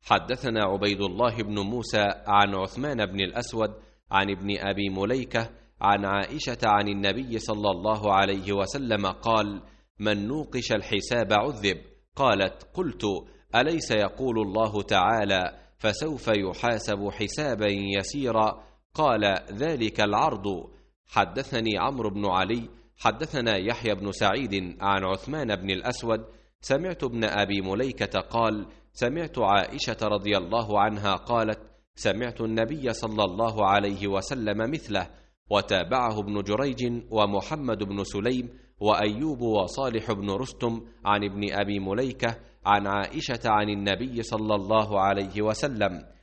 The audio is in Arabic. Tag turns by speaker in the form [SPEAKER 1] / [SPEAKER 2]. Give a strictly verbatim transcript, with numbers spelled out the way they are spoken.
[SPEAKER 1] حدثنا عبيد الله بن موسى عن عثمان بن الأسود عن ابن أبي مليكة عن عائشة عن النبي صلى الله عليه وسلم قال: من نوقش الحساب عذب. قالت: قلت: أليس يقول الله تعالى: فسوف يحاسب حسابا يسيرا؟ قال: ذلك العرض. حدثني عمرو بن علي حدثنا يحيى بن سعيد عن عثمان بن الأسود سمعت ابن أبي مليكة قال: سمعت عائشة رضي الله عنها قالت: سمعت النبي صلى الله عليه وسلم مثله. وتابعه ابن جريج ومحمد بن سليم وأيوب وصالح بن رستم عن ابن أبي مليكة عن عائشة عن النبي صلى الله عليه وسلم.